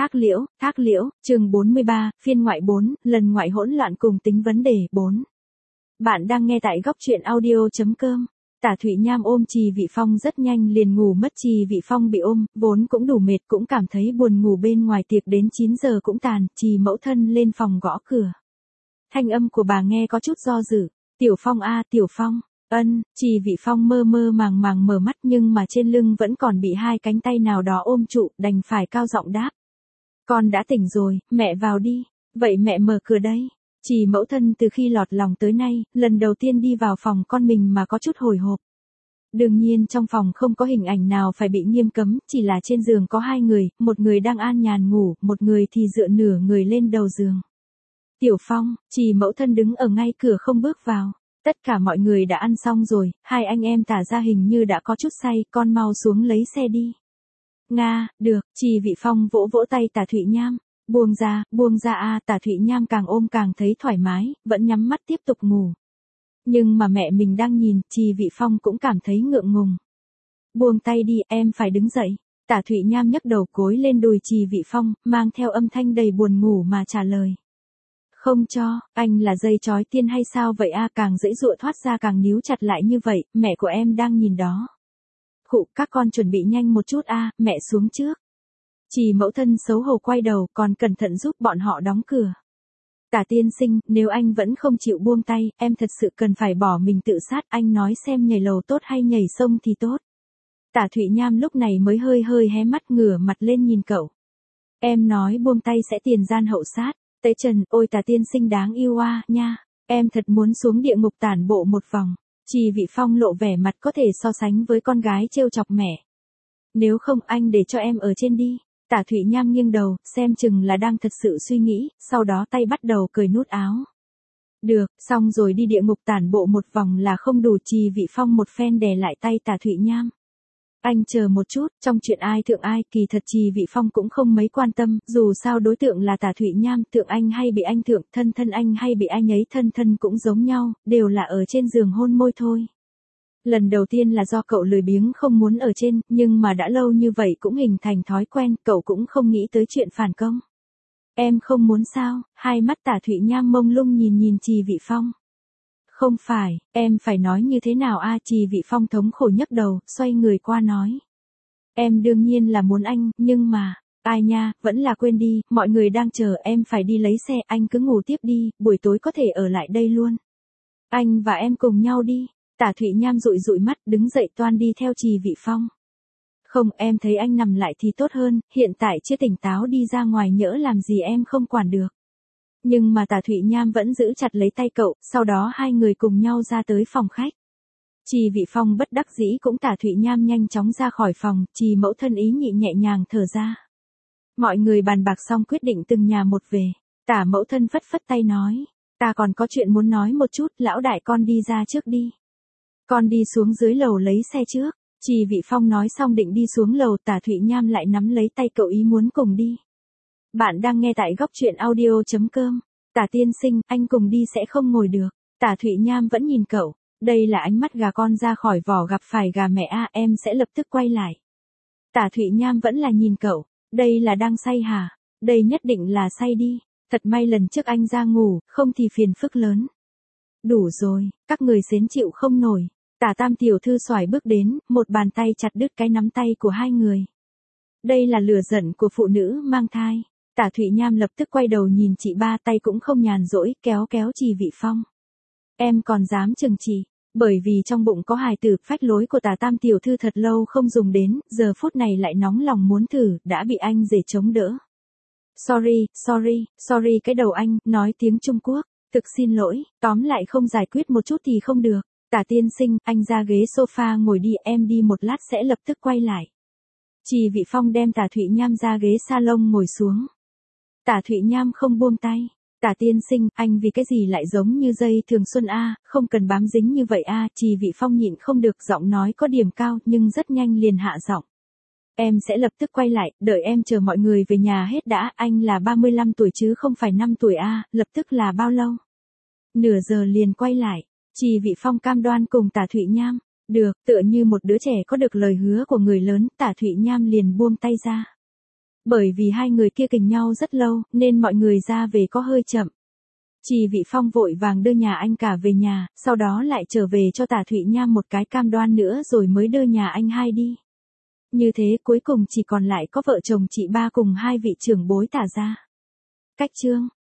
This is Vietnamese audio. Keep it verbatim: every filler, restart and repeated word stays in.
Thác Liễu, Thác Liễu, chương bốn mươi ba, phiên ngoại bốn, lần ngoại hỗn loạn cùng tính vấn đề bốn. Bạn đang nghe tại góc truyện audio chấm com. Tả Thụy Nham ôm Trì Vị Phong rất nhanh liền ngủ mất. Trì Vị Phong bị ôm, vốn cũng đủ mệt cũng cảm thấy buồn ngủ. Bên ngoài tiệc đến chín giờ cũng tàn, Trì mẫu thân lên phòng gõ cửa. Thanh âm của bà nghe có chút do dự. Tiểu Phong a, Tiểu Phong. Ân, Trì Vị Phong mơ mơ màng màng mở mắt nhưng mà trên lưng vẫn còn bị hai cánh tay nào đó ôm trụ, đành phải cao giọng đáp. Con đã tỉnh rồi, mẹ vào đi. Vậy mẹ mở cửa đây. Trì mẫu thân từ khi lọt lòng tới nay, lần đầu tiên đi vào phòng con mình mà có chút hồi hộp. Đương nhiên trong phòng không có hình ảnh nào phải bị nghiêm cấm, chỉ là trên giường có hai người, một người đang an nhàn ngủ, một người thì dựa nửa người lên đầu giường. Tiểu Phong, Trì mẫu thân đứng ở ngay cửa không bước vào. Tất cả mọi người đã ăn xong rồi, hai anh em Tả ra hình như đã có chút say, con mau xuống lấy xe đi. Nga, được, Trì Vị Phong vỗ vỗ tay Tả Thụy Nham. Buông ra, buông ra a, Tả Thụy Nham càng ôm càng thấy thoải mái, vẫn nhắm mắt tiếp tục ngủ. Nhưng mà mẹ mình đang nhìn, Trì Vị Phong cũng cảm thấy ngượng ngùng. Buông tay đi, em phải đứng dậy. Tả Thụy Nham nhấc đầu cối lên đùi Trì Vị Phong, mang theo âm thanh đầy buồn ngủ mà trả lời. Không cho, anh là dây chói tiên hay sao vậy a, càng dễ dụa thoát ra càng níu chặt lại như vậy, mẹ của em đang nhìn đó. Khụ, các con chuẩn bị nhanh một chút a, mẹ xuống trước. Trì mẫu thân xấu hổ quay đầu, còn cẩn thận giúp bọn họ đóng cửa. Tả tiên sinh, nếu anh vẫn không chịu buông tay, em thật sự cần phải bỏ mình tự sát, anh nói xem nhảy lầu tốt hay nhảy sông thì tốt. Tả Thụy Nham lúc này mới hơi hơi hé mắt ngửa mặt lên nhìn cậu. Em nói buông tay sẽ tiền gian hậu sát. Tế Trần, ôi Tả tiên sinh đáng yêu a, nha, em thật muốn xuống địa ngục tản bộ một vòng. Trì Vị Phong lộ vẻ mặt có thể so sánh với con gái trêu chọc mẹ. Nếu không anh để cho em ở trên đi. Tả Thụy Nham nghiêng đầu, xem chừng là đang thật sự suy nghĩ, sau đó tay bắt đầu cởi nút áo. Được, xong rồi đi địa ngục tản bộ một vòng là không đủ. Trì Vị Phong một phen đè lại tay Tả Thụy Nham. Anh chờ một chút, trong chuyện ai thượng ai, kỳ thật Trì Vị Phong cũng không mấy quan tâm, dù sao đối tượng là Tả Thụy Nham, thượng anh hay bị anh thượng, thân thân anh hay bị anh ấy thân thân cũng giống nhau, đều là ở trên giường hôn môi thôi. Lần đầu tiên là do cậu lười biếng không muốn ở trên, nhưng mà đã lâu như vậy cũng hình thành thói quen, cậu cũng không nghĩ tới chuyện phản công. Em không muốn sao, hai mắt Tả Thụy Nham mông lung nhìn nhìn Trì Vị Phong. Không phải, em phải nói như thế nào a, Trì Vị Phong thống khổ nhấc đầu, xoay người qua nói. Em đương nhiên là muốn anh, nhưng mà, ai nha, vẫn là quên đi, mọi người đang chờ, em phải đi lấy xe, anh cứ ngủ tiếp đi, buổi tối có thể ở lại đây luôn. Anh và em cùng nhau đi. Tả Thụy Nham dụi dụi mắt, đứng dậy toan đi theo Trì Vị Phong. Không, em thấy anh nằm lại thì tốt hơn, hiện tại chưa tỉnh táo đi ra ngoài nhỡ làm gì em không quản được. Nhưng mà Tả Thụy Nham vẫn giữ chặt lấy tay cậu, sau đó hai người cùng nhau ra tới phòng khách. Trì Vị Phong bất đắc dĩ cũng Tả Thụy Nham nhanh chóng ra khỏi phòng, Trì mẫu thân ý nhị nhẹ nhàng thở ra. Mọi người bàn bạc xong quyết định từng nhà một về. Tả mẫu thân phất phất tay nói, ta còn có chuyện muốn nói một chút, lão đại con đi ra trước đi. Con đi xuống dưới lầu lấy xe trước. Trì Vị Phong nói xong định đi xuống lầu, Tả Thụy Nham lại nắm lấy tay cậu ý muốn cùng đi. Bạn đang nghe tại góc truyện audio chấm com. Tả tiên sinh, anh cùng đi sẽ không ngồi được. Tả Thụy Nham vẫn nhìn cậu. Đây là ánh mắt gà con ra khỏi vỏ gặp phải gà mẹ a, em sẽ lập tức quay lại. Tả Thụy Nham vẫn là nhìn cậu. Đây là đang say hả? Đây nhất định là say đi. Thật may lần trước anh ra ngủ, không thì phiền phức lớn. Đủ rồi, các người xến chịu không nổi. Tả Tam tiểu thư xoài bước đến, một bàn tay chặt đứt cái nắm tay của hai người. Đây là lửa giận của phụ nữ mang thai. Tả Thụy Nham lập tức quay đầu nhìn chị ba, tay cũng không nhàn rỗi, kéo kéo Trì Vị Phong. Em còn dám chừng chị, bởi vì trong bụng có hài tử, phách lối của Tả Tam tiểu thư thật lâu không dùng đến, giờ phút này lại nóng lòng muốn thử, đã bị anh rể chống đỡ. Sorry, sorry, sorry cái đầu anh, nói tiếng Trung Quốc, thực xin lỗi, tóm lại không giải quyết một chút thì không được. Tả tiên sinh, anh ra ghế sofa ngồi đi, em đi một lát sẽ lập tức quay lại. Trì Vị Phong đem Tả Thụy Nham ra ghế salon ngồi xuống. Tả Thụy Nham không buông tay. Tả tiên sinh, anh vì cái gì lại giống như dây thường xuân a, không cần bám dính như vậy a, Trì Vị Phong nhịn không được, giọng nói có điểm cao nhưng rất nhanh liền hạ giọng. Em sẽ lập tức quay lại, đợi em chờ mọi người về nhà hết đã, anh là ba mươi lăm tuổi chứ không phải năm tuổi a, lập tức là bao lâu? Nửa giờ liền quay lại. Trì Vị Phong cam đoan cùng Tả Thụy Nham. Được, tựa như một đứa trẻ có được lời hứa của người lớn, Tả Thụy Nham liền buông tay ra. Bởi vì hai người kia kình nhau rất lâu, nên mọi người ra về có hơi chậm. Trì Vị Phong vội vàng đưa nhà anh cả về nhà, sau đó lại trở về cho Tả Thụy Nham một cái cam đoan nữa rồi mới đưa nhà anh hai đi. Như thế cuối cùng chỉ còn lại có vợ chồng chị ba cùng hai vị trưởng bối Tả gia. Cách chương